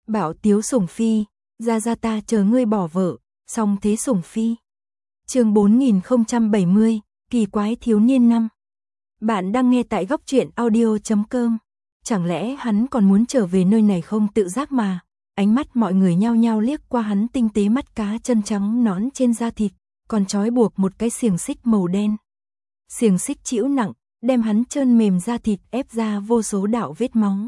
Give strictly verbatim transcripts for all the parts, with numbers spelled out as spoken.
Bảo tiếu sủng phi, ra ra ta chờ ngươi bỏ vợ, song thế sủng phi. Chương bốn nghìn không trăm bảy mươi, kỳ quái thiếu niên năm. Bạn đang nghe tại góc truyện audio chấm com. Chẳng lẽ hắn còn muốn trở về nơi này không tự giác mà? Ánh mắt mọi người nhao nhao liếc qua hắn tinh tế mắt cá chân trắng nõn trên da thịt, còn trói buộc một cái xiềng xích màu đen. Xiềng xích trĩu nặng, đem hắn trơn mềm da thịt ép ra vô số đạo vết máu.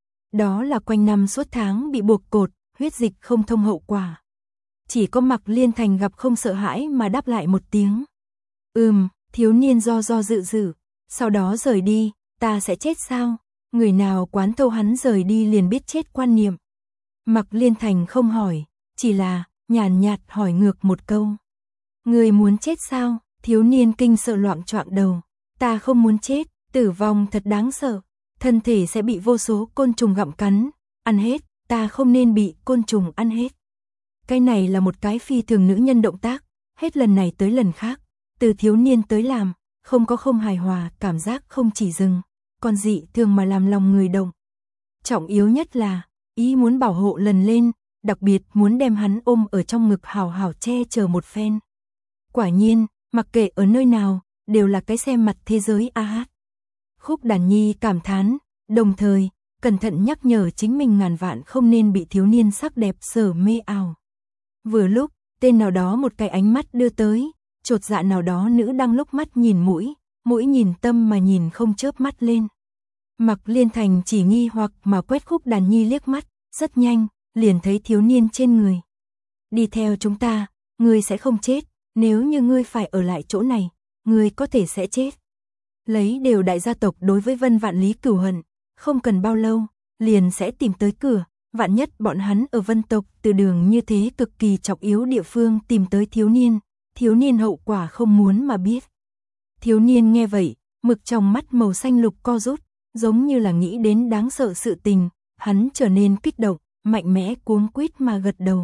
Đó là quanh năm suốt tháng bị buộc cột, huyết dịch không thông hậu quả. Chỉ có Mạc Liên Thành gặp không sợ hãi mà đáp lại một tiếng. Ừm, thiếu niên do do dự dự, sau đó rời đi, ta sẽ chết sao? Người nào quán thâu hắn rời đi liền biết chết quan niệm. Mạc Liên Thành không hỏi, chỉ là nhàn nhạt hỏi ngược một câu. Người muốn chết sao? Thiếu niên kinh sợ loạng choạng đầu. Ta không muốn chết, tử vong thật đáng sợ. Thân thể sẽ bị vô số côn trùng gặm cắn, ăn hết, ta không nên bị côn trùng ăn hết. Cái này là một cái phi thường nữ nhân động tác, hết lần này tới lần khác, từ thiếu niên tới làm, không có không hài hòa, cảm giác không chỉ dừng, còn dị thường mà làm lòng người động. Trọng yếu nhất là, ý muốn bảo hộ lần lên, đặc biệt muốn đem hắn ôm ở trong ngực hào hào che chở một phen. Quả nhiên, mặc kệ ở nơi nào, đều là cái xem mặt thế giới a hát. Khúc Đàn Nhi cảm thán, đồng thời, cẩn thận nhắc nhở chính mình ngàn vạn không nên bị thiếu niên sắc đẹp sở mê ảo. Vừa lúc, tên nào đó một cái ánh mắt đưa tới, chột dạ nào đó nữ đang lúc mắt nhìn mũi, mũi nhìn tâm mà nhìn không chớp mắt lên. Mạc Liên Thành chỉ nghi hoặc mà quét Khúc Đàn Nhi liếc mắt, rất nhanh, liền thấy thiếu niên trên người. Đi theo chúng ta, ngươi sẽ không chết, nếu như ngươi phải ở lại chỗ này, ngươi có thể sẽ chết. Lấy đều đại gia tộc đối với Vân Vạn Lý cửu hận, không cần bao lâu, liền sẽ tìm tới cửa, vạn nhất bọn hắn ở Vân tộc từ đường như thế cực kỳ trọng yếu địa phương tìm tới thiếu niên, thiếu niên hậu quả không muốn mà biết. Thiếu niên nghe vậy, mực trong mắt màu xanh lục co rút, giống như là nghĩ đến đáng sợ sự tình, hắn trở nên kích động, mạnh mẽ cuống quýt mà gật đầu.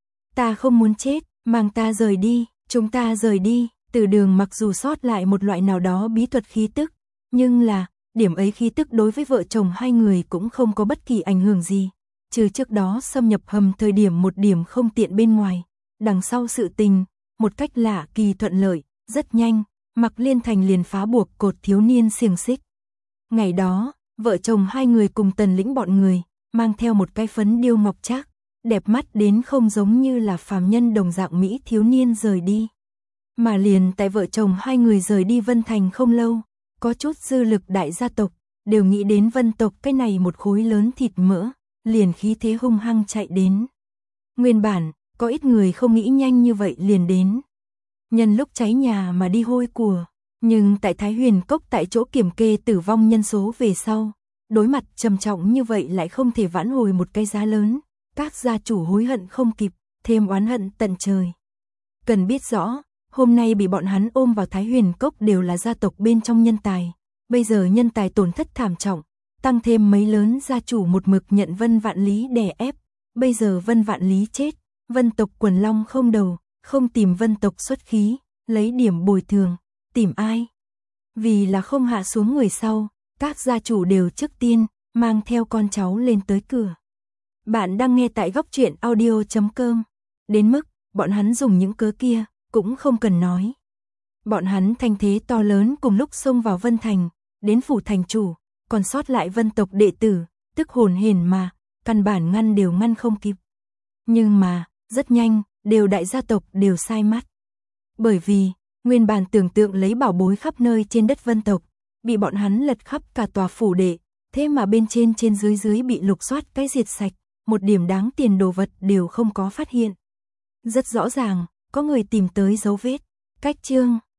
Ta không muốn chết, mang ta rời đi, chúng ta rời đi. Từ đường mặc dù sót lại một loại nào đó bí thuật khí tức, nhưng là, điểm ấy khí tức đối với vợ chồng hai người cũng không có bất kỳ ảnh hưởng gì, trừ trước đó xâm nhập hầm thời điểm một điểm không tiện bên ngoài. Đằng sau sự tình, một cách lạ kỳ thuận lợi, rất nhanh, Mạc Liên Thành liền phá buộc cột thiếu niên xiềng xích. Ngày đó, vợ chồng hai người cùng Tần Lĩnh bọn người, mang theo một cái phấn điêu ngọc trác, đẹp mắt đến không giống như là phàm nhân đồng dạng mỹ thiếu niên rời đi. Mà liền tại vợ chồng hai người rời đi Vân Thành không lâu, có chút dư lực đại gia tộc, đều nghĩ đến Vân tộc cái này một khối lớn thịt mỡ, liền khí thế hung hăng chạy đến. Nguyên bản, có ít người không nghĩ nhanh như vậy liền đến. Nhân lúc cháy nhà mà đi hôi của, nhưng tại Thái Huyền Cốc tại chỗ kiểm kê tử vong nhân số về sau, đối mặt trầm trọng như vậy lại không thể vãn hồi một cái giá lớn, các gia chủ hối hận không kịp, thêm oán hận tận trời. Cần biết rõ, hôm nay bị bọn hắn ôm vào Thái Huyền Cốc đều là gia tộc bên trong nhân tài, bây giờ nhân tài tổn thất thảm trọng, tăng thêm mấy lớn gia chủ một mực nhận Vân Vạn Lý đè ép, bây giờ Vân Vạn Lý chết, Vân tộc quần long không đầu, không tìm Vân tộc xuất khí, lấy điểm bồi thường, tìm ai? Vì là không hạ xuống người sau, các gia chủ đều trước tiên mang theo con cháu lên tới cửa. Bạn đang nghe tại góc truyện audio chấm com, đến mức bọn hắn dùng những cớ kia cũng không cần nói. Bọn hắn thanh thế to lớn cùng lúc xông vào Vân Thành, đến phủ thành chủ, còn sót lại Vân tộc đệ tử, tức hồn hển mà, căn bản ngăn đều ngăn không kịp. Nhưng mà, rất nhanh, đều đại gia tộc đều sai mắt. Bởi vì, nguyên bản tưởng tượng lấy bảo bối khắp nơi trên đất Vân tộc, bị bọn hắn lật khắp cả tòa phủ đệ, thế mà bên trên trên dưới dưới bị lục soát cái diệt sạch, một điểm đáng tiền đồ vật đều không có phát hiện. Rất rõ ràng, có người tìm tới dấu vết. Cách chương